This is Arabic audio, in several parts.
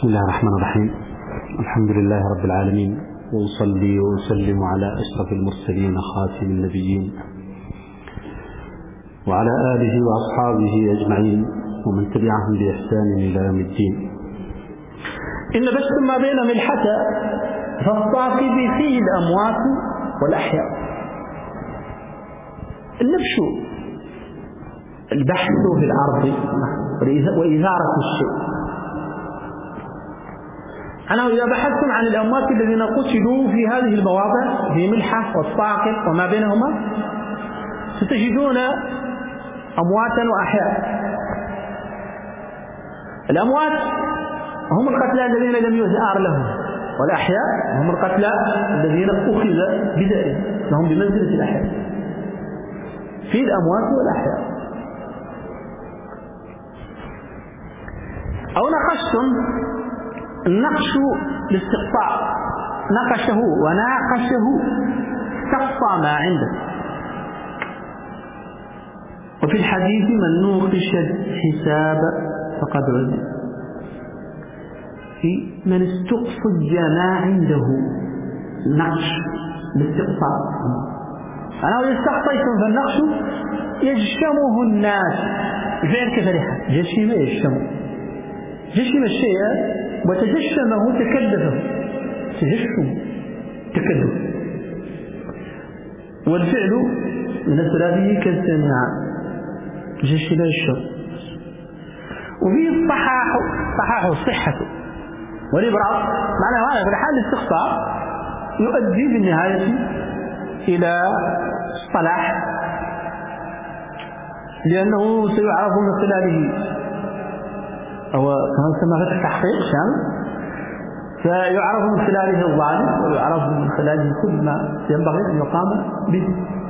بسم الله الرحمن الرحيم. الحمد لله رب العالمين، وأصلي وأسلم على أشرف المرسلين خاتم النبيين وعلى آله وأصحابه أجمعين ومن تبعهم بإحسان إلى يوم الدين. إن بث ما بين ملحة فالصاقب فيه الأموات والأحياء. النبش البحث في الأرض وإثارة الشيء. أنا إذا بحثتم عن الأموات الذين قتلوا في هذه المواضع في ملحة والصاقب وما بينهما ستجدون أمواتا وأحياء. الأموات هم القتلى الذين لم يثار لهم، والأحياء هم القتلى الذين أخذ بدائهم لهم بمنزلة الأحياء. في الأموات والأحياء. أو نقشتم النقش الاستقصاء، نقشه وناقشه استقصى ما عنده. وفي الحديث من نوقش الحساب فقد عذب، في من استقصي ما عنده. نقش الاستقصاء. أنا إذا استقصيتم فالنقش يجشمه الناس فعل كفرحة. جشم يجشمه، جشم الشيء وتجشمه تكلفه. تجشم تكلف. والفعل من الثلاثي كالسمع جشم الشر. وفيه الصحاح الصحة والإبراء. معنى هذا في الحال الاستقصاء يؤدي بالنهاية إلى الصلاح، لأنه سيعرف من خلاله، أو كما يسمى في التحقيق شامل، فيعرف من خلاله الظالم ويعرف من خلاله كل ما ينبغي أن يقام به.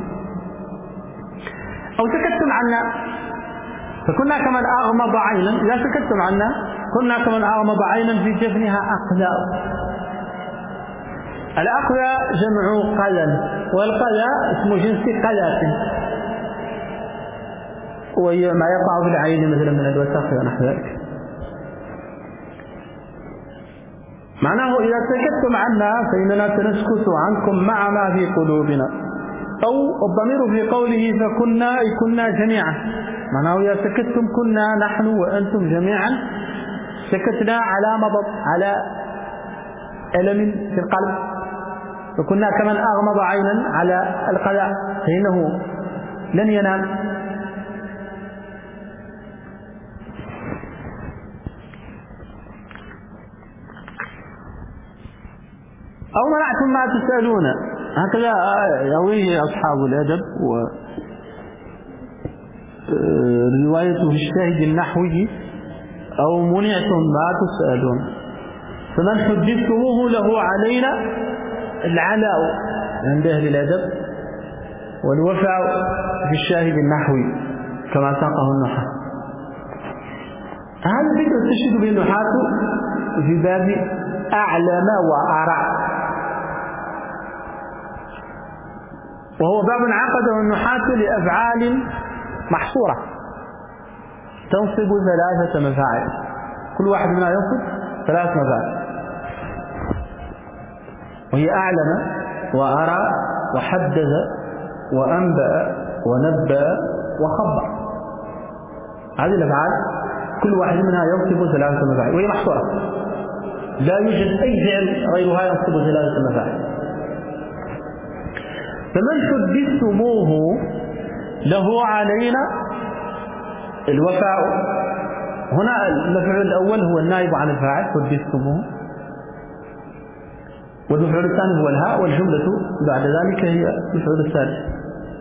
أو سكتتم عنا فكنا كمن أغمض عينا. إذا سكتتم عنا كنا كمن أغمض عينا في جفنها أقذى. الأقذى جمع قذى، والقذى اسم جنس قذاة، وهي ما يقع في العين مثلا من الوساخ ونحو ذلك. معناه إذا سكتتم عنا فإننا سنسكت عنكم مع ما في قلوبنا. أو الضمير في قوله فكنا أي كنا جميعا. معناه إذا سكتتم كنا نحن وأنتم جميعا سكتنا على مضض، على ألم في القلب. فكنا كمن أغمض عينا على القذى فإنه لن ينام. أو منعتم ما تسألون. هكذا يرويه أصحاب الأدب، وروايته في الشاهد النحوي أو منعتم ما تسألون. فمن حدثتموه له علينا العلاء عند أهل الأدب، والوفاء في الشاهد النحوي كما ساقه النحاة. هذا الذكر تشهد به النحاة في باب أعلم وأرى، وهو باب عقده النحاة لأفعال محصورة تنصب 3 مفاعل، كل واحد منها ينصب 3 مفاعل، وهي أعلم وأرى وحدث وأنبأ ونبأ وخبر. هذه الأفعال كل واحد منها ينصب 3 مفاعل، وهي محصورة، لا يوجد أي فعل غيرها ينصب 3 مفاعل. فمن حدثتموه له علينا الوفاء. هنا المفعول الأول هو النائب عن الفاعل حدثتموه، والمفعول الثاني هو الهاء، والجملة بعد ذلك هي المفعول الثالث.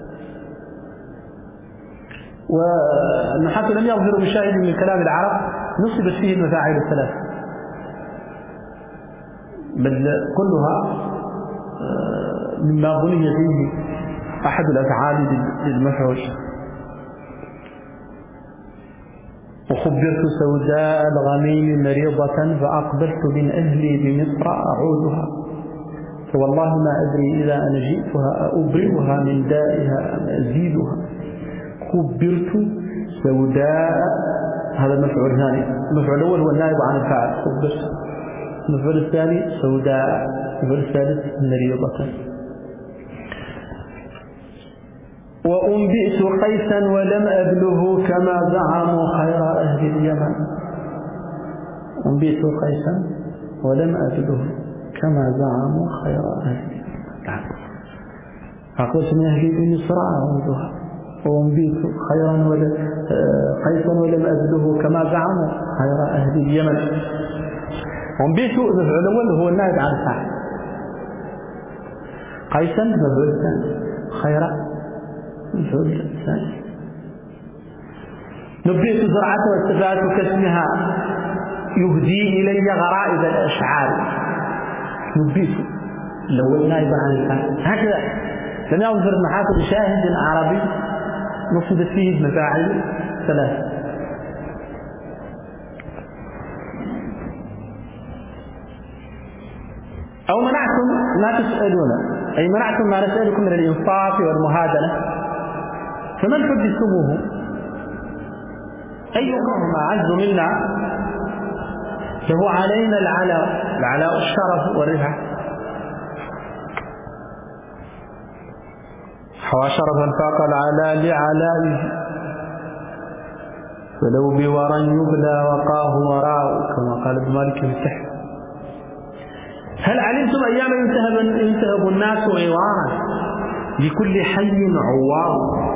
والنحاة لم يظهروا بشاهد من كلام العرب نصبت فيه المفاعل 3، بل كلها مما بني فيه أحد الأفعال للمفعول. وخبرت سوداء الغميم مريضة فأقبلت من أهلي بمصر أعودها، فوالله ما أدري إذا أنا جئتها أبرئها من دائها أم أزيدها. خبرت سوداء هذا المفعول الثاني. المفعول الأول هو النائب عن الفاعل خبز، المفعول الثاني سوداء، المفعول الثالث مريضة. وأنبئت قيسا ولم أبله كما زعموا خير أهل اليمن. أنبئت قيسا ولم أبله كما زعموا خير أهل اليمن. أقلت من أهل مصر أعوذها. وأنبئت قيسا ولم أبله كما زعموا خير أهل اليمن. أنبئت المفعول الأول هو النائب عن الفاعل، قيسا المفعول الثاني، خير المفعول الثاني. نبئت زرعة واستفادت كاسمها يهدي إلي غرائب الأشعار. نبئت الأول نائب عن الفاعل، هكذا لم يظهر محافظ شاهد عربي نصبت فيه المفاعل ثلاثة. أو منعتم ما تسألون، أي منعتم ما نسألكم من الإنصاف والمهادنة، فمن حدثتموه أيهما أعز منا له علينا العلاء الشرف والرفعة. حوى شرفا فاق العلاء لعلائه، فلو بورا يبلى وقاه وراء، كما قال ابن مالك في التحف. هل علمتم أيام ينتهب الناس عوارا لكل حي عوار.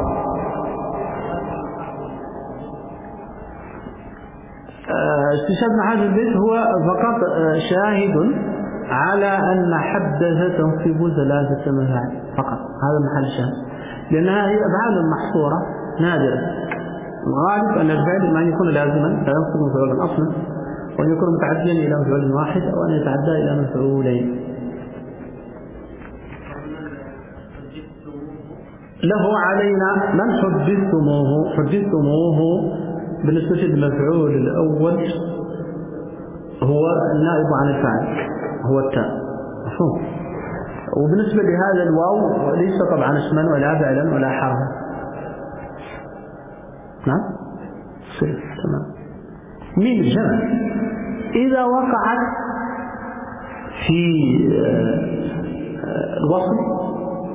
استشهاد هذا البيت هو فقط شاهد على أن حدث تنصب ثلاثة مفاعل فقط، هذا محل شاهد، لأنها هي أفعال محصورة نادرة. الغالب أن الفعل ما يكون لازما فينصب مفعولا أصلا، وأن يكون متعديا إلى مفعول واحد، أو أن يتعدى إلى مفعولين. له علينا من حدثتموه بالنسبة للمفعول الأول هو النائب عن الفاعل، هو التاء، مفهوم. وبالنسبة لهذا الواو ليس طبعا اسما ولا فعلا ولا حرفا. نعم صحيح تمام. ميم الجمع إذا وقعت في الوصل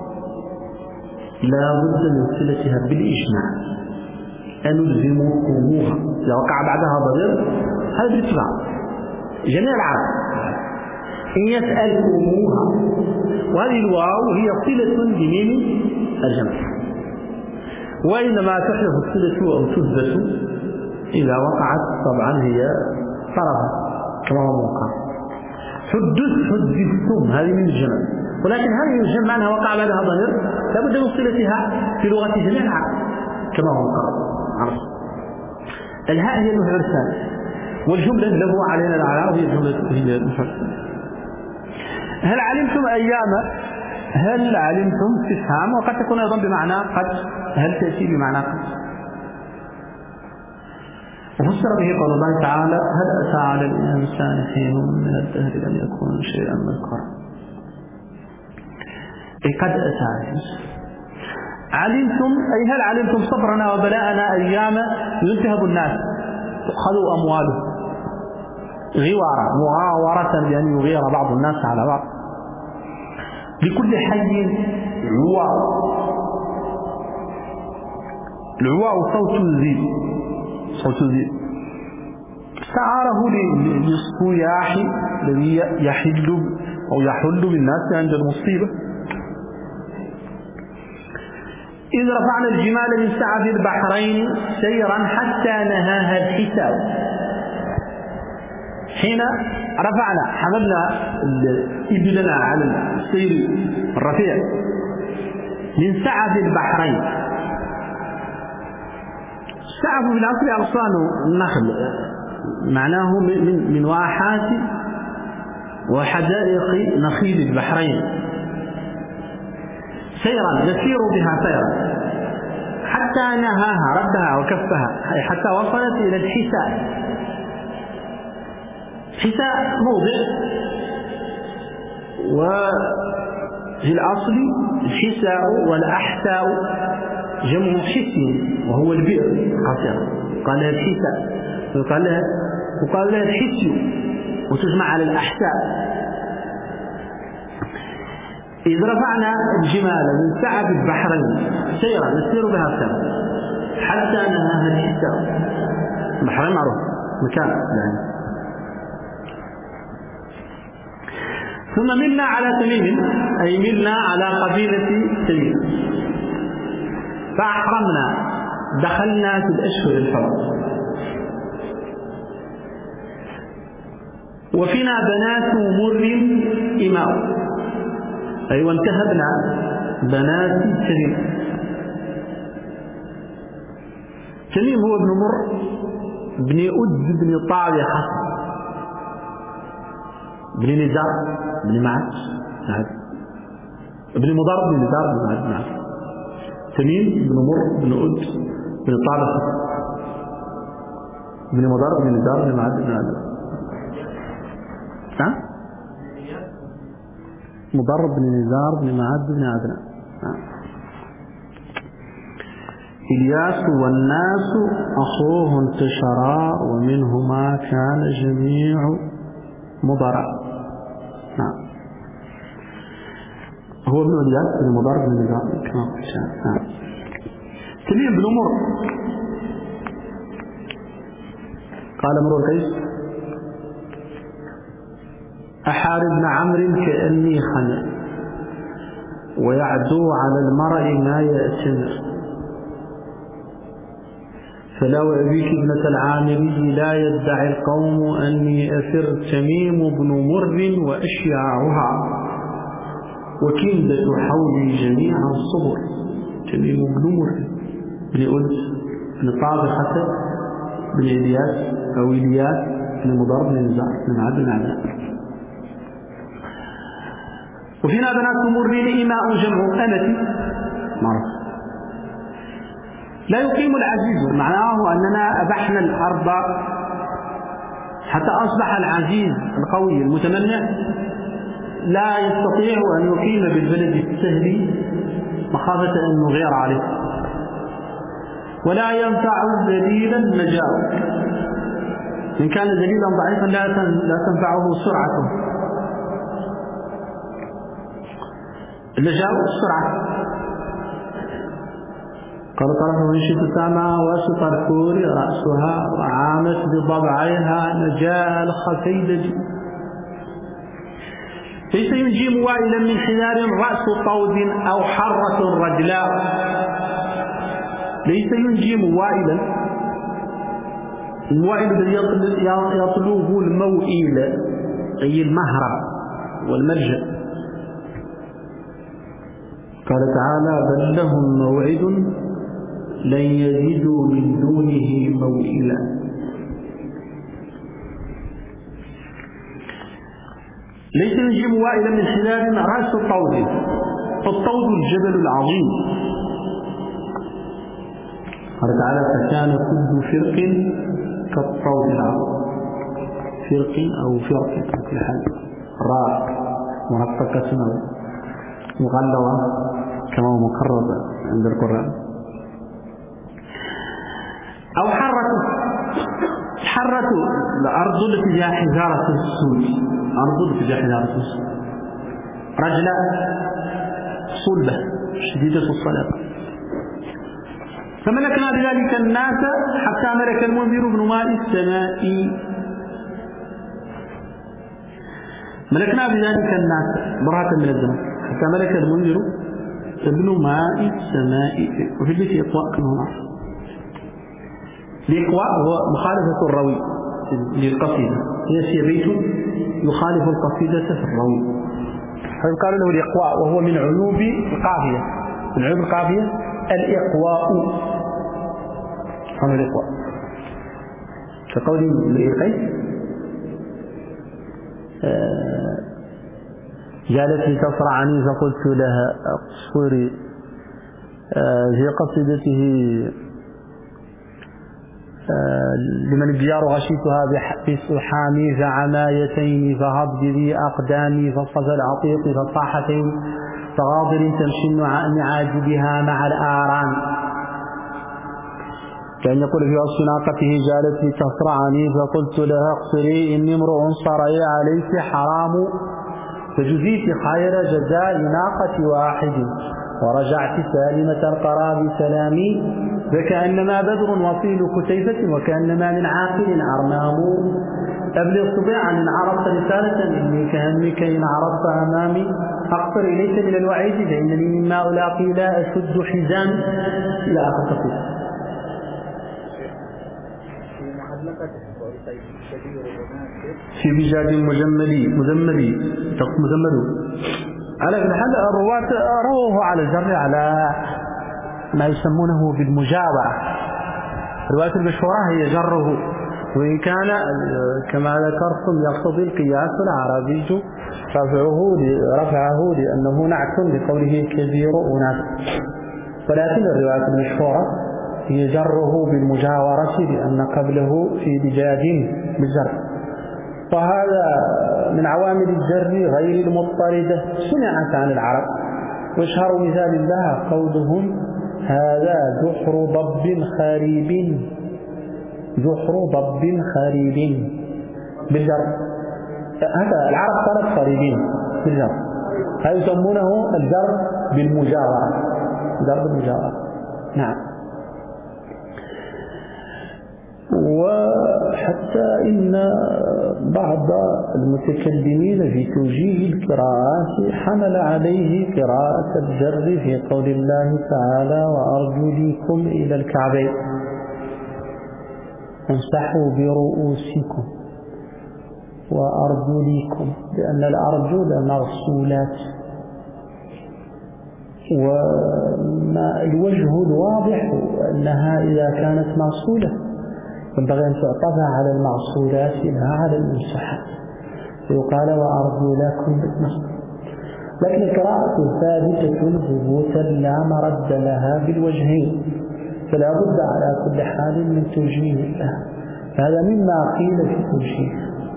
لا بد من صلتها بالإجماع، أنلزمكموها. إذا وقع بعدها ضمير هذا بالاتباع جميع العرب. إن يسألكموها، وهذه الواو هي صلة بميم الجمع، وإنما تحذف الصلة أو تثبت إذا وقعت طبعا هي طرفا كما هو موقع. حدثتم هذه من الجمع، ولكن هذه الجمع أنها وقع بعدها ضمير لا بد من صلتها في لغة جميع العرب كما هو موقع. الهاء هي المفعول الثاني، والجملة له علينا العلاء هي الجملة هي المفعول الثاني. هل علمتم استفهام، وقد تكون أيضا بمعنى قد، هل تأتي بمعنى قد. وفسر به قول الله تعالى هل أتى على الإنسان حين من الدهر لم يكن شيئا مذكورا، أي قد أتى. علمتم أي هل علمتم صبرنا وبلاءنا أيام ينتهب الناس تؤخذوا أموالهم غوارا، مغاورة بأن يغير بعض الناس على بعض. لكل حي عواء، العواء صوت الذي استعاره للصياح الذي يحل بالناس عند المصيبة. إذ رفعنا الجمال من سعف البحرين سيرا حتى نهاها الحساب. حين رفعنا حملنا إبلنا على السير الرفيع من سعف البحرين. السعف في الأصل أغصان النخل، معناه من واحات وحدائق نخيل البحرين. سيرا نسير بها سيرا حتى نهاها ردها وكفها، أي حتى وصلت إلى الحساء. حساء موضع، وفي الأصل الحساء والأحساء جمع حسي وهو البئر قصير، قال الحساء. وقال لها تحسوا وتجمع على الأحساء. إذ رفعنا الجمال من سعب البحرين سيرا نسير بها سوا حتى نهاها الحساء. البحرين معروف مكان يعني. ثم ملنا على تميم، أي ملنا على قبيلة تميم، فأحرمنا، دخلنا في الأشهر الحرم، وفينا بنات مر إماء، أي وانتهبنا بنات تميم. تميم هو ابن مر بن أد بن طابخة بن نزار بن معد ابن مضر بن نزار بن معد. تميم بن مر بن أد بن طابخة بن مضر بن نزار بن معد بن عدن. مضر بن نزار بن معد بن عدن. إلياس والناس أخوه انتشرا ومنهما كان جميع مضرا. نعم هو ابن إلياس بن مضر بن نزار كما قلت. نعم تميم بن مر قال امرؤ القيس أحارب بن عمرو كأني خنق ويعدو على المرء ما يأتمر فلا وأبيك ابنة العامري لا يدعي القوم أني أسر. تميم بن مر وأشياعها وكندة حولي جميع الصبر. تميم بن مر بن أد بن طابخة بن إلياس أو إلياس بن مضر بن نزار بن معد بن عدن. وفينا بنات مر إماء جمع أمة معروف. لا يقيم العزيز، معناه أننا أبحنا الأرض حتى أصبح العزيز القوي المتمنع لا يستطيع أن يقيم بالبلد السهل مخافة أن يغير عليه. ولا ينفع ذليلا مجاو، إن كان ذليلا ضعيفا لا تنفعه سرعته. المجاو السرعة. قال طرف من شئت سامع وسط الكور رأسها وعامت بضبعيها نجاء الخفيدج. ليس ينجي موائلا من حذار رأس طود أو حرة رجلاء. ليس ينجي موائلا، الموائل الذي يطلوه الموئل أي المهرب والملجأ. قال تعالى بل لهم موعد لن يجدوا من دونه موئلا. ليس ينجي موائلا من خلال رأس الطود. فالطود الجبل العظيم. قال تعالى فكان كل فرق كالطود العظيم. فرق أو فرق كل حال راء مرققة مغلظة كما هو مكرر عند القرآن. أو حرة الأرض التي فيها حجارة السود، أرض التي فيها حجارة السود. رجلة صلبة شديدة الصلابة. فملكنا بذلك الناس حتى ملك المنذر بن ماء السماء. ملكنا بذلك الناس براءة من الزمن حتى ملك المنذر ابن ماء السماء. وفي البيت إطواء كما نعرف. الإقواء هو مخالفة الروي للقصيدة. يأتي بيت يخالف القصيدة في الروي فيقال له الإقواء، وهو من عيوب القافية. من عيوب القافية الإقواء. هذا الإقواء كقول القيس جالت لتصرعني فقلت لها اقصري. في قصيدته لمن الديار غشيتها بسحامي فعمايتين فهض بذي أقدامي فالصفى العطيق فالصاحتين فغاضر تمشي معاجبها مع الآرام. كأن يقول في وصف ناقته جالت لي تصرعني فقلت لها اقصري إني امرؤ صرعي عليك حرام فجزيت خير جزاء ناقة واحد ورجعت سالمة القرى بسلامي فكأنما بدر وصيل كتيفة وكأنما من عاقل أرمام أبلغ صبيعا إن عرضت رسالة إني كهمك إن عرضت أمامي أقصر إليك من الوعيد فإنني مما ألاقي لا أشد حزام إلى آخر تقول. في بجاد مزملي على كل حال الرواة رووه على الجر على ما يسمونه بالمجاورة. الرواية المشهورة هي جره، وإن كان كما ذكرتم يقتضي القياس العربي رفعه لأنه نعت لقوله كبير أناس، ولكن الرواية المشهورة هي جره بالمجاورة لأن قبله في بجاد بالجر. وهذا من عوامل الجر غير المضطردة سمعت عن العرب، واشهر مثال لها قولهم هذا جحر ضب خريب بالجر. هذا العرب قالت خريبين بالجر، هذا يسمونه الجر بالمجاورة. نعم. وحتى إن بعض المتكلمين في توجيه القراءات حمل عليه قراءة الجر في قول الله تعالى وأرجلكم إلى الكعبين امسحوا برؤوسكم وأرجلكم، لأن الأرجل مغسولات، والوجه الواضح أنها إذا كانت مغسولة ينبغي أن تعطف على المغسولات لا على الممسحات، فيقال وأرجلكم بالمسح. لكن القراءة ثابتة ثبوتا لا مرد لها بالوجهين، فلا بد على كل حال من توجيه لها، هذا مما قيل في توجيه.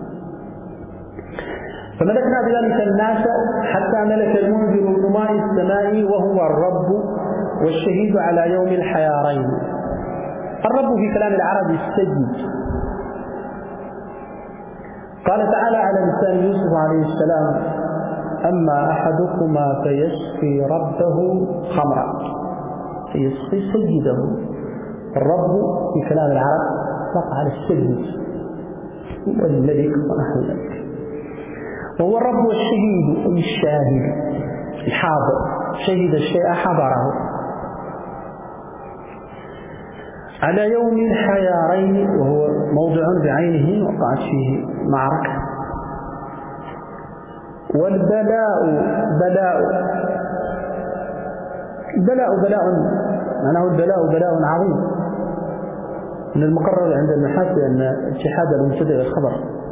فملكنا بذلك الناس حتى ملك المنذر بماء السماء وهو الرب والشهيد على يوم الحيارين. الرب في كلام العرب السيد. قال تعالى على لسان يوسف عليه السلام أما أحدكما فيسقي ربه خمرا، فيسقي سيده. الرب في كلام العرب وقع على السيد والملك ونحو ذلك، وهو الرب والشهيد أي الشاهد الحاضر، شهد الشيء حضره. على يوم الحيارين وهو موضع بعينه وقعت فيه معركة. والبلاء بلاء معناه البلاء بلاء عظيم. من المقرر عند النحاة أن اتحاد المبتدأ والخبر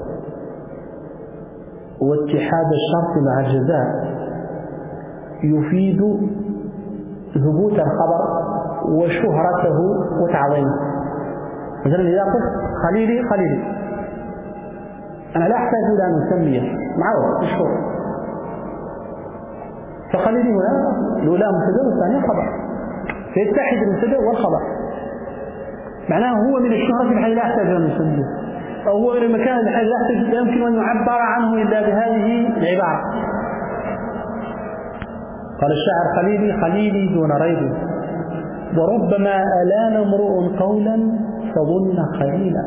واتحاد الشرط مع الجزاء يفيد ثبوت الخبر وشهرته وتعظيمه. مثلا إذا قلت خليلي أنا لا أحتاج إلى أن أسميه معروف مشهور، فخليلي هنا الأولى مبتدأ والثانية خبر، فيتحد المبتدأ والخبر، معناه هو من الشهرة بحيث لا أحتاج أن أسميه، أو هو من المكان بحيث لا يمكن أن يعبر عنه إلا بهذه العبارة. قال الشاعر خليلي دون ريب، وربما ألان امرؤ قولا فظن خليلا.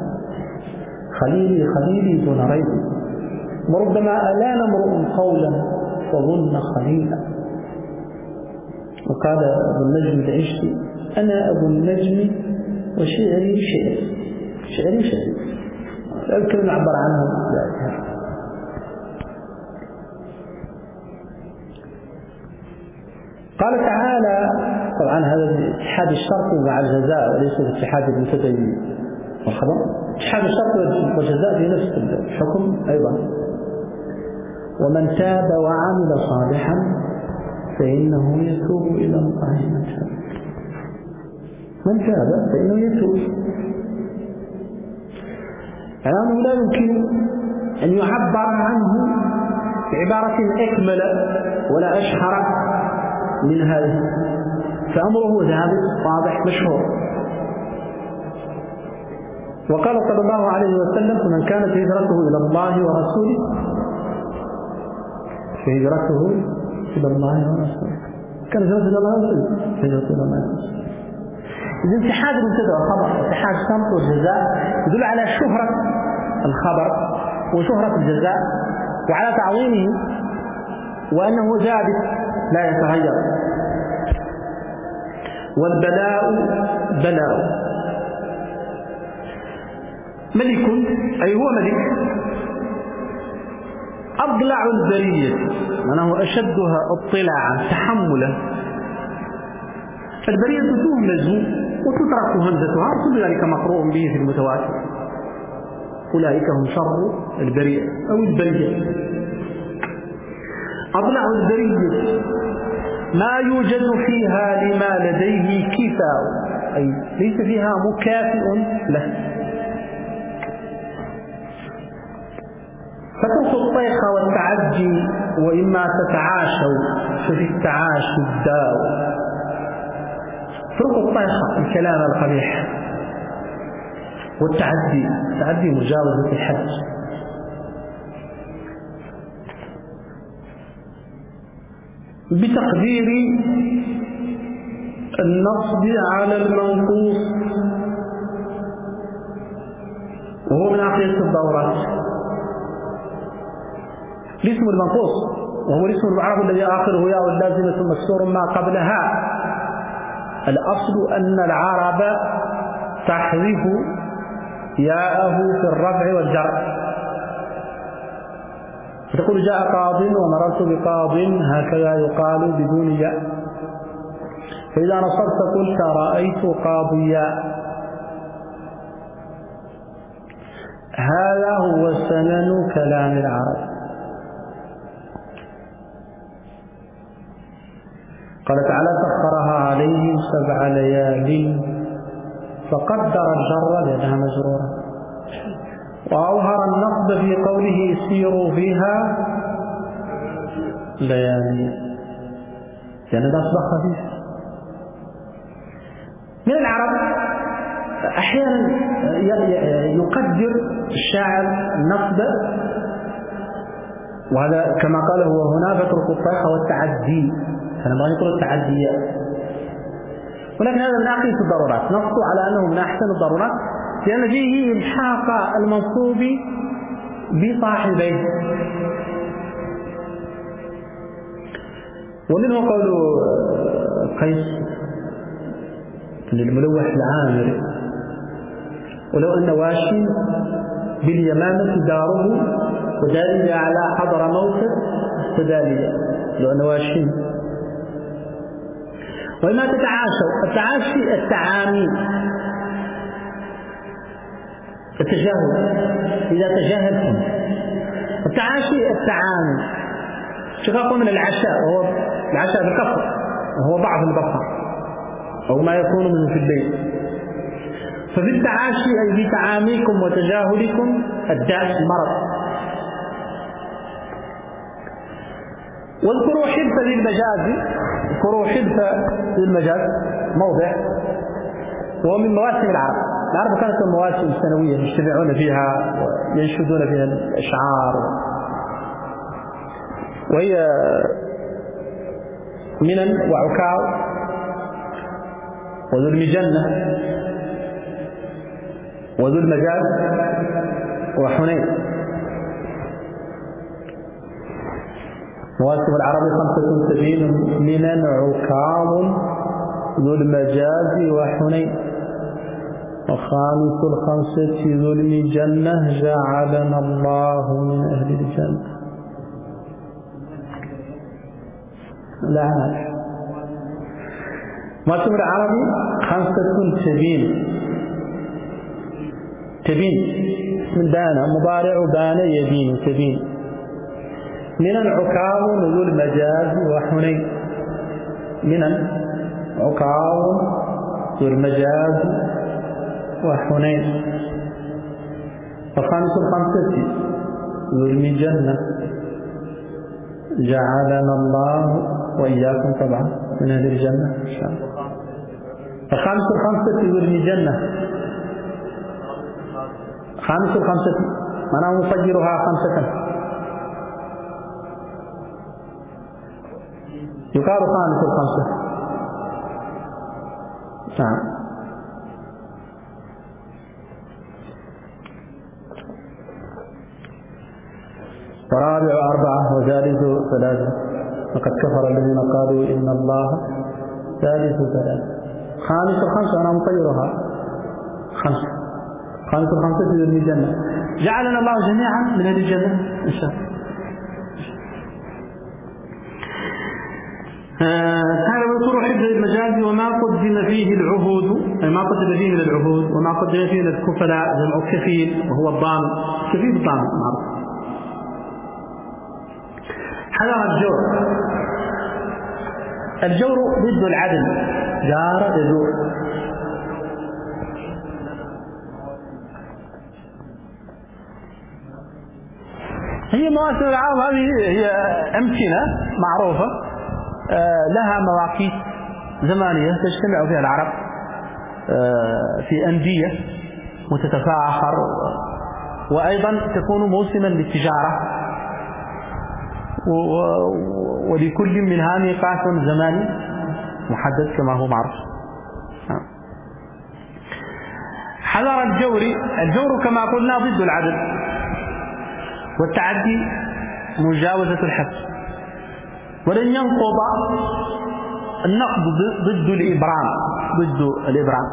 خليلي دون ريب، وربما ألان امرؤ قولا فظن خليلا. وقال أبو النجم العشقي أنا أبو النجم وشعري شعر لا يمكن أن نعبر عنه ذلك. قال تعالى طبعا هذا اتحاد الشرط مع الجزاء وليس اتحاد المبتدأ والخبر، اتحاد الشرط والجزاء في نفس الحكم أيضا. ومن تاب وعمل صالحا فإنه يتوب إلى الله. من تاب فإنه يتوب، يعني لا يمكن أن يعبر عنه بعبارة أكمل ولا أشهر من هذه، فأمره ثابت واضح مشهور. وقال صلى الله عليه وسلم: من كانت هجرته إلى الله ورسوله فهجرته إلى الله ورسوله. كان هجرته إلى الله ورسوله فهجرته إلى الله ورسوله. إذا اتحاد المبتدأ والخبر، اتحاد الشرط والجزاء يدل على شهرة الخبر وشهرة الجزاء وعلى تعظيمه وأنه ثابت لا يتغير. والبلاء بلاء. ملك أي هو ملك أضلع البرية، معناه أشدها اطلاعا تحملا. البرية تهمز وتترك همزتها، كل ذلك مقروء به في المتواتر. أولئك هم شر البرية أو البرية. أضلع البرية ما يوجد فيها لما لديه كفاء، أي ليس فيها مكافئ له. فترك الطيخ والتعجي وإما تتعاشوا ففي التعاشي الداء. اتركوا الطيخ الكلام القبيح والتعدي مجاوزة الحد. بتقدير النصب على المنقوص وهو من عقيدة الضرورات. الاسم المنقوص وهو الاسم المعرب الذي آخره ياء لازمة مكسور ما قبلها. الأصل أن العرب تحذف ياءه في الرفع والجر، فتقول جاء قاض ومررت بقاض، هكذا يقال بدون ياء. فإذا نصبت قلت رأيت قاضيا. هذا هو سنن كلام العرب. قال تعالى: سخرها عليهم 7 ليال فقدر الجر لأنها مجرورة. وأظهر النصب في قوله سيروا فيها ليالي، لأن النصب خفيف. من العرب أحيانا يقدر الشاعر النصب، وهذا كما قال هو هنا: فترك الطيخ والتعدي. فنبغى نقول التعديات، ولكن هذا من عقيدة الضرورات، نص على أنه من أحسن الضرورات، لأن فيه إلحاق المنصوب بصاحبيه. ومنه قول قيس للملوح العامري: ولو أن واشي باليمامة داره ودالي على حضر موت فدالي. لو أن واشي. وإما تتعاشوا، التعاشي التعامي، التجاهل إذا تجاهلتم. التعاشي التعامي شقاق من العشاء، وهو العشاء بالكفر وهو ضعف البصر أو ما يكون منه في البيت. ففي التعاشي أي في تعاميكم وتجاهلكم الداء المرض. واذكروا حدث للمجاز، اذكروا حدث للمجاز موضع وهو من مواسم العرب. العرب كانت المواسم السنوية يجتمعون فيها وينشدون فيها الأشعار، وهي منن وعكاظ وذو المجنة وذو المجاز وحنين. مواسم العرب 75: منن عكاظ ذو المجاز وحنين. وخامس 5: ذو المجنة جعلنا الله من أهل الجنة. لا مواسم العربي 5 تبين من بان مضارع بان يبين تبين. منن عكاظ ذو المجاز وحنين. منن عكاظ ذو المجاز وحنين. وخامس 5: ذو المجنة جعلنا الله وإياكم طبعا من أهل الجنة إن شاء الله. الخامس 5: ذو المجنة خامس الخمسة معناه نفجرها 5. يقال خامس الخمسة. نعم. ورابع 4 وثالث 3 وقد كفر الذين قالوا إن الله ثالث 3. خامس الخمسة أنا مطيرها 5. خامس الخمسة في الجنة. جعلنا الله جميعا من أهل الجنة إن شاء الله. هذا مذكور حفظ المجاز وما قدم فيه العهود، ما قدم فيه من العهود وما قدم فيه من الكفلاء جمع كفيل وهو الضامن. كفيل الضامن معروف. حذر الجور. الجور ضد العدل. جار يجور. هي مواسم العام هذه هي أمكنة معروفة لها مواقيت زمانية تجتمع فيها العرب في أندية وتتفاخر، وأيضا تكون موسما للتجارة، ولكل منها ميقات زماني محدد كما هو معروف. حذر الجور. الجور كما قلنا ضد العدل، والتعدي مجاوزة الحد. ولن ينقض النقض ضد الإبرام. ضد الإبرام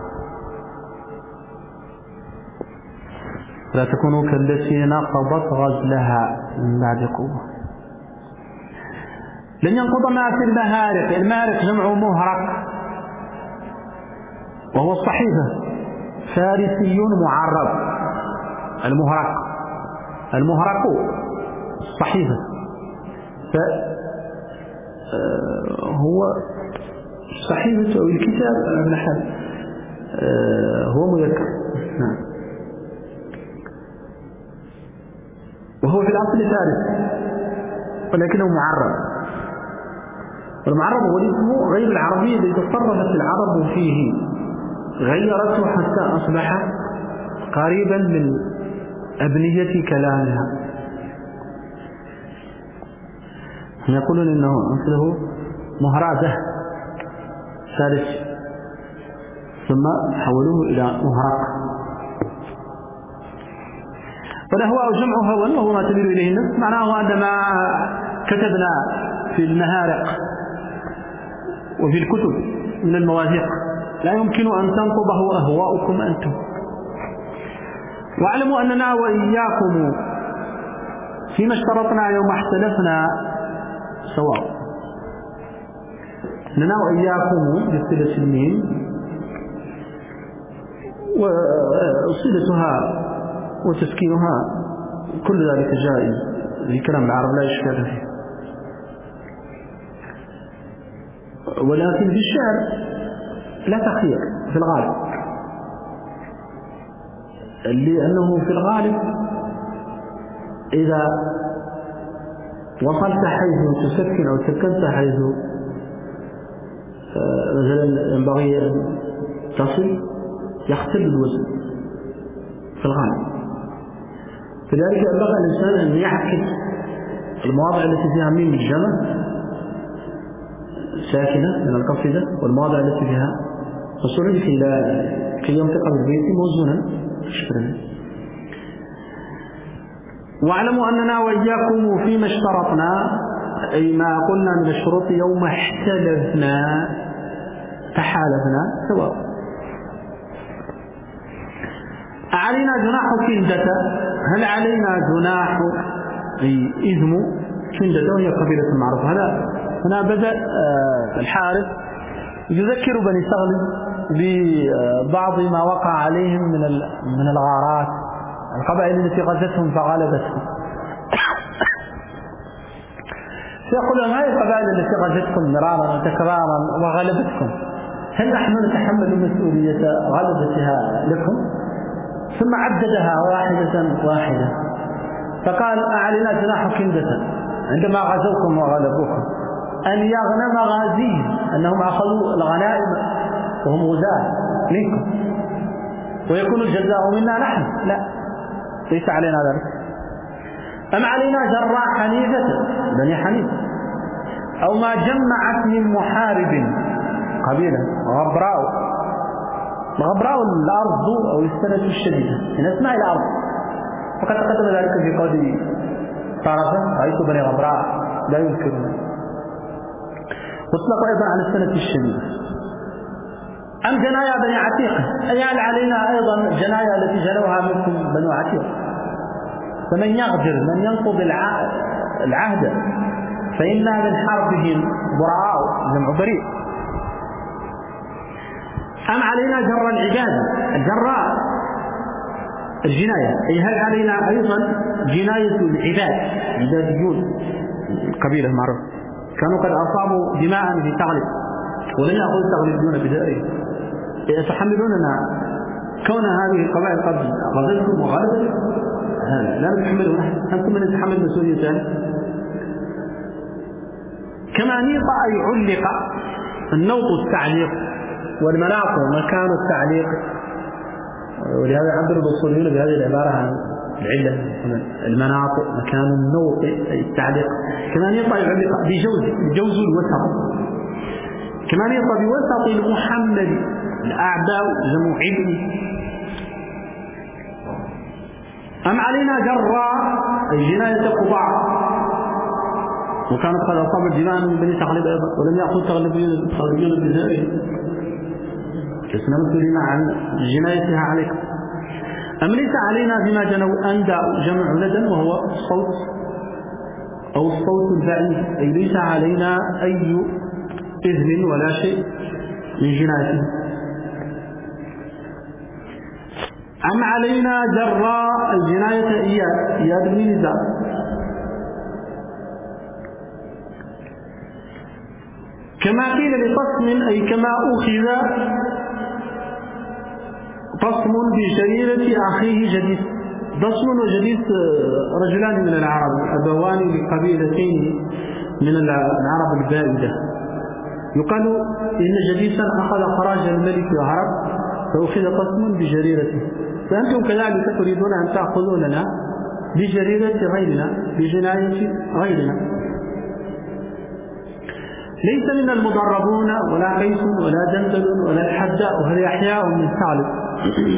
لا تكونوا كالتي نقضت غزلها من بعد قوة. لن ينقض ما في المهارق. المهارق جمع مهرق وهو الصحيفة، فارسي معرب. المهرق صحيفة، هو صحيفة أو الكتاب ابن حال هو مذكر. نعم. وهو في الأصل فارس ولكنه معرب، والمعرب هو الاسم غير العربي الذي تصرفت العرب فيه، غيرته حتى أصبح قريبا من أبنية كلامها. يقولون إنه مثله مهرازة ثالث، ثم حولوه إلى مهرق. والأهواء جمع هوى وهو ما تميل إليه النفس. معناه أن ما كتبنا في المهارق وفي الكتب من المواثيق لا يمكن أن تنقضه أهواؤكم أنتم. واعلموا أننا وإياكم فيما اشترطنا يوم احتلفنا سواء. أننا وإياكم بالصلة الميم وصلتها وتسكينها كل ذلك جائز في كلام العرب لا إشكال فيه. ولكن في الشعر لا تخير في الغالب، لأنه في الغالب إذا وصلت حيث تسكن أو سكنت حيث مثلا ينبغي أن تصل يختل الوزن في الغالب. فلذلك ينبغي الإنسان أن يعكس المواضع التي فيها ميم الجمع ساكنة من القصيدة والمواضع التي فيها فصول كي ينطق بالبيت موزونا. شكرا. واعلموا أننا وإياكم فيما اشترطنا، أي ما قلنا من الشروط يوم احتلفنا تحالفنا سواء. أعلينا جناح كندة. هل علينا جناح أي إذم كندة وهي قبيلة معروفة. هنا بدأ الحارث يذكر بني سغل ببعض ما وقع عليهم من الغارات، القبائل التي غزتهم فغلبتهم. سيقول لهم هذه القبائل التي غزتكم مرارا وتكرارا وغلبتكم، هل نحن نتحمل مسؤولية غلبتها لكم؟ ثم عددها واحدة فقال أعلنا جناح كندة عندما غزوكم وغلبوكم أن يغنم غازيهم، أنهم أخذوا الغنائم وهم غزاة منكم، ويكون الجزاء منا نحن؟ لا، ليس علينا ذلك. أم علينا جراء حنيفة بني حنيفة، أو ما جمعت من محارب قبيلة غبراء الأرض أو السنة الشديدة من أسماء الأرض، وقد تقدم ذلك في قول طرفة رأيت بني غبراء لا يذكرون، واطلق أيضا على السنة الشديدة. أم جنايا بني عتيق، أيال علينا أيضا جنايا التي جنوها منكم بنو عتيق، فمن يغدر من ينقض العهد فإنا من حربهم براء، جمع بريء. أم علينا جر العباد، جراء الجناية، أي هل علينا أيضا جناية العباد، عباديون قبيلة معروف كانوا قد أصابوا دماء في تغلب ولم يأخذوا التغلبون بدائهم، يتحملوننا كون هذه القبائل قد غزتكم وغلبت، لا نتحمله نحن، أنتم من يتحمل مسؤولية ذلك. كما نيط أي علق، النوط التعليق، والمناط مكان التعليق، ولهذا يعبر الأصوليون بهذه العبارة عن العلة، المناط مكان النوط أي التعليق. كما نيط أي علق بجوز الوسط، كما نيط بوسط المحمد، الأعداء جمع عبء. أم علينا جراء أي جناية قباع، وكانت قد أصابت دماء من بني تغلب أيضا ولم يأخذ تغلبون الجزائر، لسنا مسؤولين عن جنايتها عليكم. أم ليس علينا بما جنوا أندى، جمع ندى وهو الصوت أو الصوت البعيد، أي ليس علينا أي إذن ولا شيء من جنايته. أم علينا جراء الجناية إياد بن نزار، كما قيل لقسم أي كما أخذ قسم بجريرة أخيه جديث. قسم وجديث رجلان من العرب، أبوان لقبيلتين من العرب البائدة. يقال إن جديثا أخذ خراج الملك وهرب فأخذ قسم بجريرته، فأنتم كذلك تريدون أن تأخذوا لنا بجريرة غيرنا، بجناية غيرنا. ليس من المضربون ولا قيس ولا جندل ولا الحداء، وهذا أحياء من ثالث.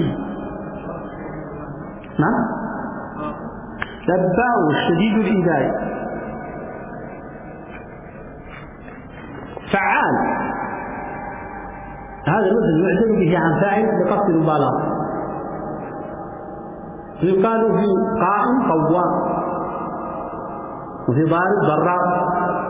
نعم، لباء شديد الإيذاء، فعال، هذا مثل يعتبر به عن فاعل بقصد المبالغة. يقال في قائم قوام، وفي ضارب ضراب،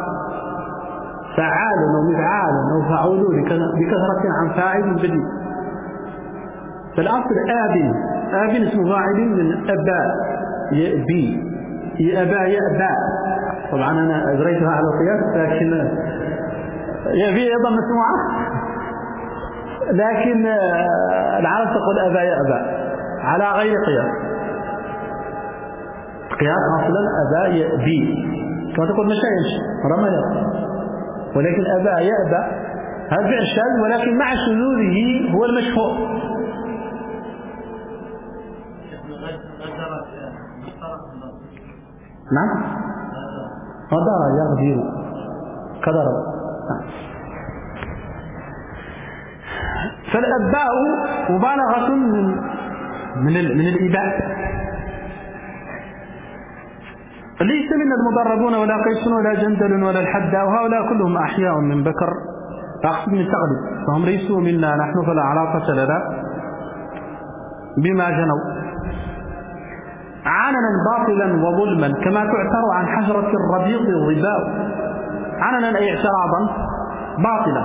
فعال أو مفعال أو فعول بكثرة عن فاعل بديل. فالأصل آب اسم فاعل من أباء يأبي، يأبا يأبا، طبعا أنا أجريتها على القياس لكن يأبي أيضا مسموعة، لكن العرب تقول أبا يأبا على غير قياس. قياس أصلا أبا يأبي، كما تقول مشى يمشي رمى يرمى، ولكن أبا يأبى هذا فعل شاذ، ولكن مع شذوذه هو المشهور. نعم، غدر يغدر قدر. فالأباء مبالغة من الإباء. ليس من المضربون ولا قيس ولا جندل ولا الحداء، وهؤلاء كلهم أحياء من بكر، أقصد من تغلب، فهم ليسوا منا نحن، فلا علاقة لنا بما جنوا. عننا باطلا وظلما كما تعتر عن حجرة الربيض الظباء. عننا أي اعتراضا باطلا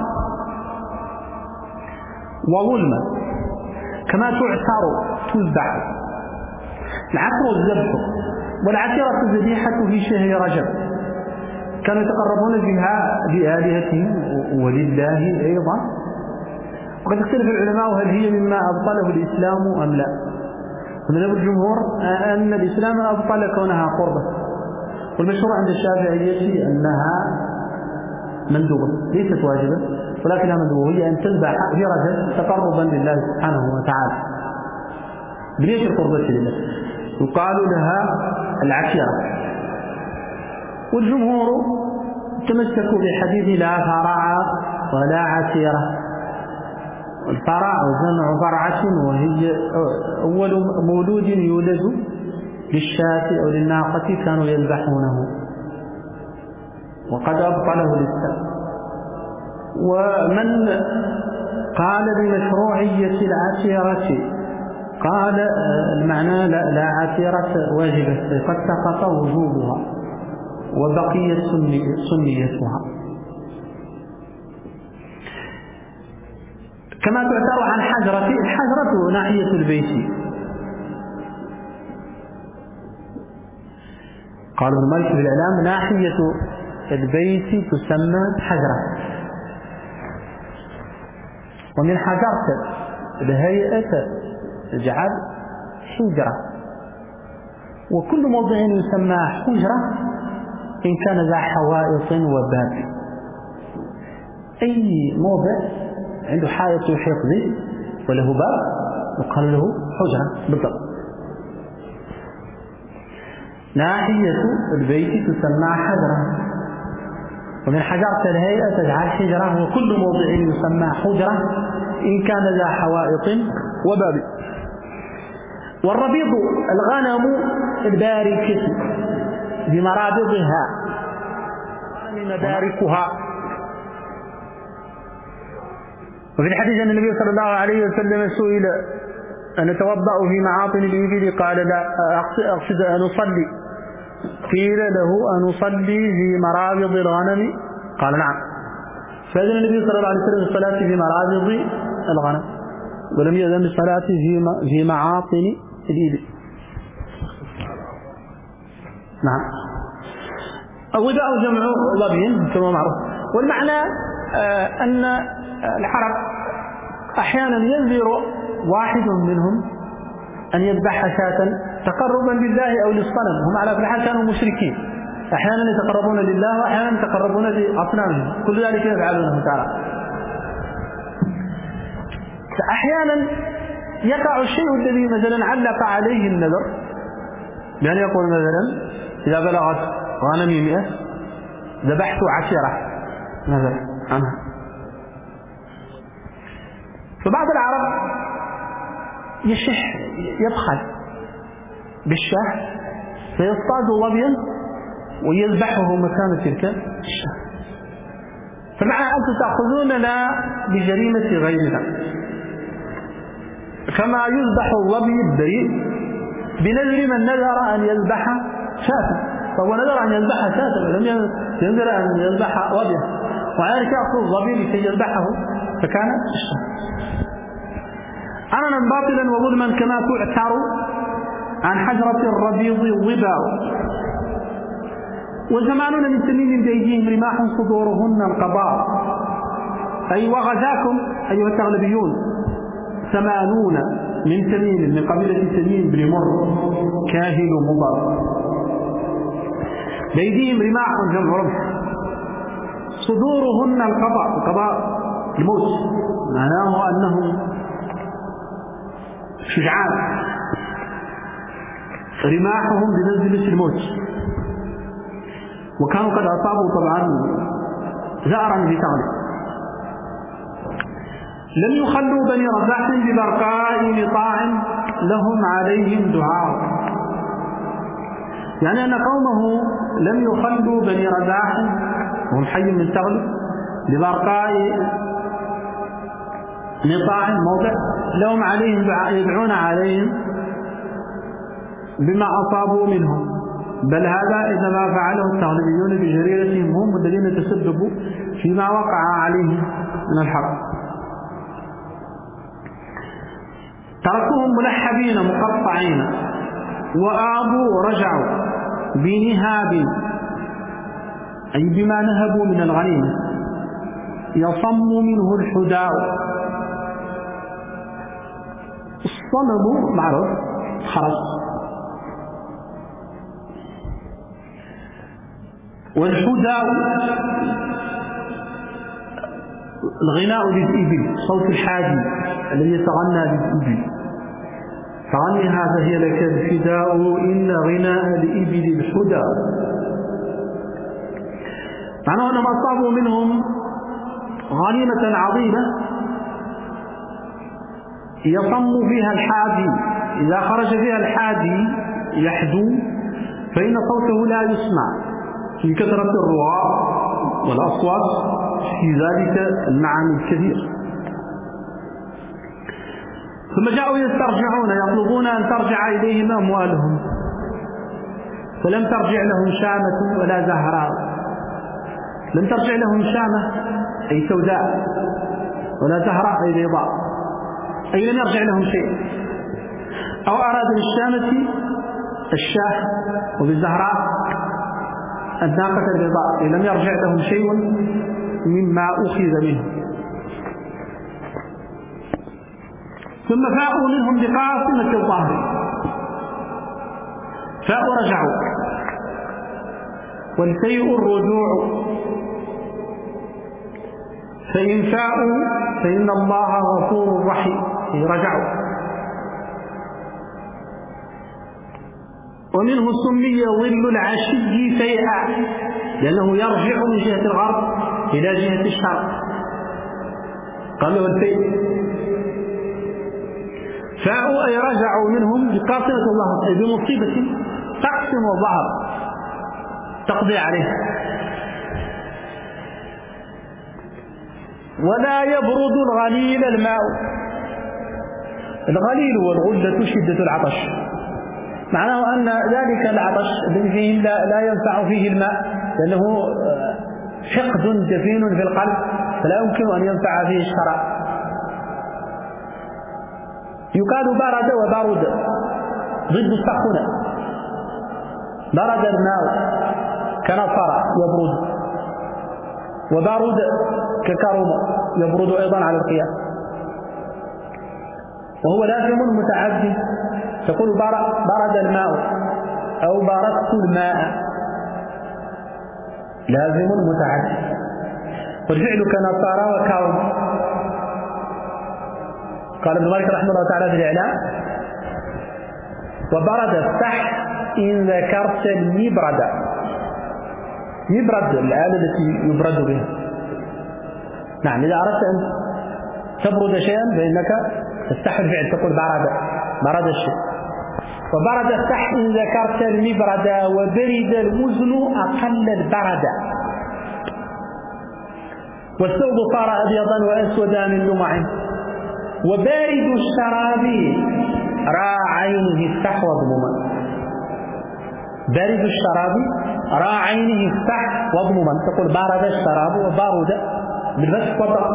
وظلما كما تعتر تذبح. العتر الذبح، والعترة الذبيحة في شهر رجب، كانوا يتقربون بها بآلهتهم ولله أيضا. وقد اختلف العلماء هل هي مما أبطله الإسلام أم لا. ومذهب الجمهور أن الإسلام أبطل كونها قربة، والمشهور عند الشافعية أنها مندوبة ليست واجبة ولكنها مندوبة، هي أن تذبح في رجب تقربا لله سبحانه وتعالى. بنية القربة لله، يقال لها العشيرة. والجمهور تمسكوا بحديث لا فرع ولا عشيرة. الفرع جمع فرعة، وهي أول مولود يولد للشاة أو للناقة كانوا يذبحونه، وقد أبطله الإسلام. ومن قال بمشروعية العشيرة قال المعنى لا عشيرة واجبة، قد سقط وجوبها وبقيت سنيتها. كما تعتبر عن الحجرة ناحية البيت. قال ابن مالك في الإعلام ناحية البيت تسمى حجرة، ومن حجرة الهيئة تجعل حجرة، وكل موضع يسمى حجرة إن كان ذا حوائط وباب. أي موضع عنده حائط يحيط به وله باب يقال له حجرة بالضبط. ناحية البيت تسمى حجرة، ومن حجرة الهيئة تجعل حجرة، وكل موضع يسمى حجرة إن كان ذا حوائط وباب. والربيض الغنم الباركة بمرابضها مداركها. وفي الحديث أن النبي صلى الله عليه وسلم سئل أن يتوضأ في معاطن الإبل قال لا، أقصد أن أصلي. قيل له أن أصلي في مرابض الغنم قال نعم. فأذن النبي صلى الله عليه وسلم بالصلاة في مرابض الغنم، ولم يأذن بالصلاة في معاطن الإبل. نعم. الظباء جمع ظبي كما معروف. والمعنى أن العرب أحيانا ينذر واحد منهم أن يذبح شاة تقربا لله أو للصنم. هم على كل حال كانوا مشركين، أحيانا يتقربون لله وأحيانا يتقربون لأصنامهم، كل ذلك يفعلونه تعالى. أحيانا يقع الشيء الذي مثلا علق عليه النذر، بأن يقول مثلا إذا بلغت غنمي 100 ذبحت 10 مثلا عنها. فبعض العرب يبخل بالشاه فيصطاد ظبيا ويذبحه مكان تلك الشاه، فمع أنتم تأخذوننا بجريمة غيرنا. كما يذبح الظبي البريء بنذر من نذر أن يذبح شاة، فهو نذر أن يذبح شاة ولم ينذر أن يذبح ظبيا، وعليك يأخذ الظبي لكي يذبحه فكان الشاة. عرنا باطلا وظلما كما تعتر عن حجرة الربيض الظباء. وزماننا من تميم بأيديهم رماح صدورهن القضاء. أي وغزاكم أيها التغلبيون 80 من تميم من قبيلة تميم بن مر كاهل مضر. بأيديهم رماح جمع رمح صدورهن القضاء الموت، معناه أنهم شجعان، رماحهم بمنزلة الموت. وكانوا قد أصابوا طبعا زأرا في تغلب. لم يخلوا بني رزاح ببرقاء مطاع لهم عليهم دعاء، يعني أن قومه لم يخلوا بني رزاح وهم حي من تغلب ببرقاء مطاع موضع لهم عليهم دعاء يدعون عليهم بما أصابوا منهم، بل هذا إنما فعله التغلبيون بجريرتهم هم الذين تسببوا فيما وقع عليهم من الحرب. تركوهم ملحبين مقطعين وآبوا رجعوا بنهاب، أي بما نهبوا من الغنيمة، يصم منه الحداء. الصنم معروف خرس، والحداء الغناء بالإبل، صوت الحادي الذي يتغنى بالإبل. فغني هذا هي لك الفداء إن غناء الإبل الحدى. معناه أنهم أصابوا منهم غنيمة عظيمة يصم فيها الحادي، إذا خرج فيها الحادي يحدو فإن صوته لا يسمع لكثرة الرواء والأصوات في ذلك المعنى الكبير. ثم جاءوا يسترجعون يطلبون أن ترجع إليهم أموالهم، فلم ترجع لهم شامة ولا زهراء. لم ترجع لهم شامة أي سوداء، ولا زهراء أي بيضاء، أي لم يرجع لهم شيء. أو أراد بالشامة الشاه وبالزهراء الناقة البيضاء، لم يرجع لهم شيء مما أخذ منه. ثم فاءوا منهم بقاصمة الظهر، فاءوا رجعوا، والفيء الرجوع، فإن فاءوا فإن الله غفور رحيم، رجعوا. ومنه سمي ظل العشي فيئا، لأنه يرجع من جهة الغرب إلى جهة الشرق، قال له الفيء. فاءوا أي رجعوا منهم بقاصمة الله، أي بمصيبة تقسم الظهر تقضي عليه. ولا يبرد الغليل الماء. الغليل والغلة شدة العطش، معناه أن ذلك العطش الذي فيه لا ينفع فيه الماء، لأنه حقد دفين في القلب فلا يمكن أن ينفع فيه الشراب. يقال برد وبرد ضد السخونة. برد الماء كنصر يبرد، وبرد ككرم يبرد أيضا على القياس، وهو لازم متعدي. تقول برد الماء أو بردت الماء، لازم متعدي. والفعل كنصارى وكرم. قال ابن مالك رحمه الله تعالى في الإعلام: وبرد افتح إن ذكرت المبرد. يبرد الآلة التي يبرد بها. نعم، إذا أردت أن تبرد شيئا فإنك تفتح الفعل، تقول برد الشيء. وبرد افتح إن ذكرت المبرد، وبرد المزن أقل البرد. والثوب صار أبيضا وأسودا من لمع. وبارد الشراب راى عينه افتح واضمما. بارد الشراب راى عينه افتح واضمما، تقول بارد الشراب وبارد بالفتح والضم.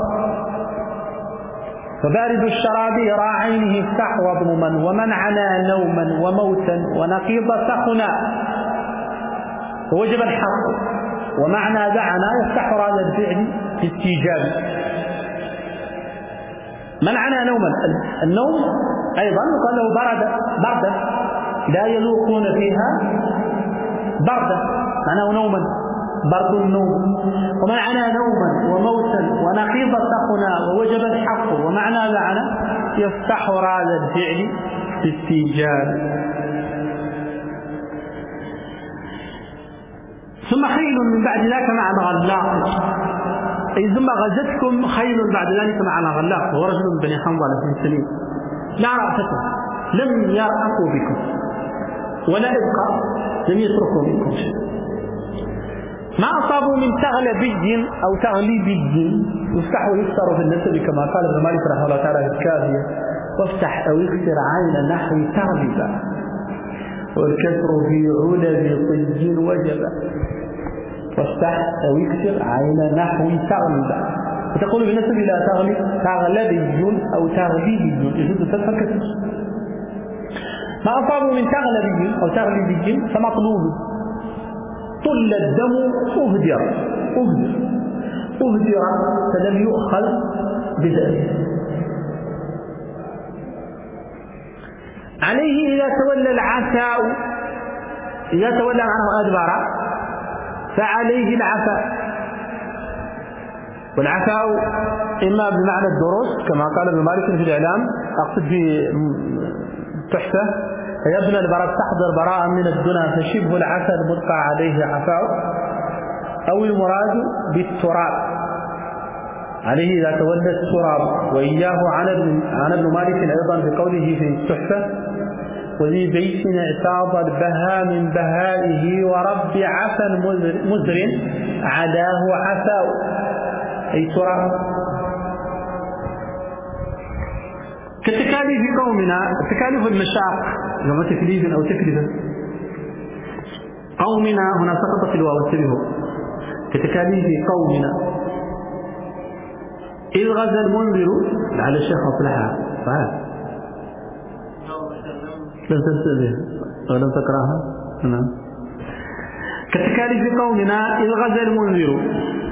فبارد الشراب راى عينه افتح واضمما، ومن عنا نوما وموتا ونقيض سخنا ووجب الحق. ومعنى دعنا يفتح هذا الفعل في استيجاب. من عنا نوما، النوم أيضا يقال له بردا، لا يذوقون فيها بردا، معناه نوما، برد النوم. ومن عنا نوما وموتا ونقيض سخنا ووجب الحق. ومعنى دعنا يفتح هذا الفعل في استيجاب. ثم خيل من بعد ذلك مع غلاق، أي ثم غزتكم خيل بعد ذلك مع غلاق، وهو رجل من بني حنظلة بن سليم لا رأفتهم، لم يرأفوا بكم ولا إبقى، لم يتركوا منكم شيء. ما أصابوا من تغلبي أو تغليبي، يفتح ويكسر في النسب كما قال ابن مالك رحمه الله تعالى في الكافية: وافتح أو يكسر عين نحو تغلب، والكسر في علب طج وجب. وافتح أو يكسر عين نحو تغلب، وتقول بالنسبة إلى تغلبي أو تغليبي، يجوز فتح الكسر. ما أصابوا من تغلبي أو تغليبي فمطلوب. طل الدم أهدر فلم يؤخذ بذلك. عليه إذا تولى العفاء، إذا تولى عنه أدبر فعليه العفاء. والعفاء إما بمعنى الدروس كما قال ابن مالك في الإعلام، أقصد في تحفة: يا ابن البراء استحضر براء من الدنا فشبه العسل ملقى عليه عفاء. أو المراد بالتراب عليه إذا تولى التراب. وإياه عن ابن مالك أيضا بقوله في التحفة: وذي بيت اعتاض البها من بهائه ورب عفا مزر عداه عفاء، أي تراب. كتكاليف قومنا، تكاليف المشاق لما تكليف أو تكلفة قومنا هنا سقطت الواو، انتبهوا. كتكاليف قومنا إذ غزا المنذر لعل الشيخ أصلحها فعلا لم تنتبه ولم تقرأها. نعم. كتكاليف قومنا إذ غزا المنذر.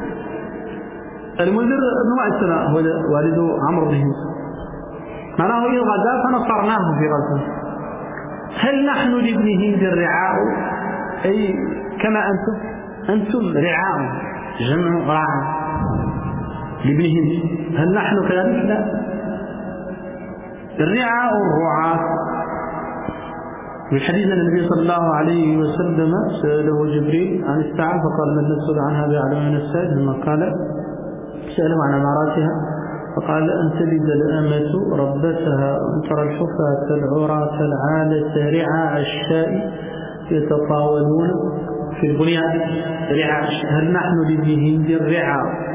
المنذر ابن معسنة هو والد عمرو بن موسى، معناه إذ غزا فنصرناه في غزوه. هل نحن لابن هند الرعاء؟ أي كما أنتم رعاء، جمع راع لابن هند. هل نحن كذلك؟ لا. الرعاء الرعاة. في حديث النبي صلى الله عليه وسلم سأله جبريل عن الساعة فقال: من المسؤول عنها بأعلم من السائل؟ ثم قال سأله عن أماراتها فقال: أن تلد الأمة ربتها وأن ترى الحفاة العراة العالة رعاء الشاء يتطاولون في البنيان. رعاء. هل نحن لابن هند الرعاء؟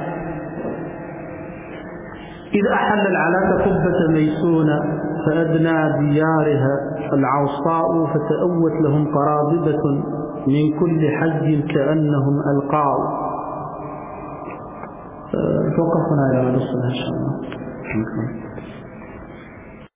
إذ أحل العلاة قبة ميسونة فأدنى ديارها العوصاء فتأوت لهم قراببة من كل حج كأنهم ألقاوا. توقفنا إلى ما نصلها إن شاء الله.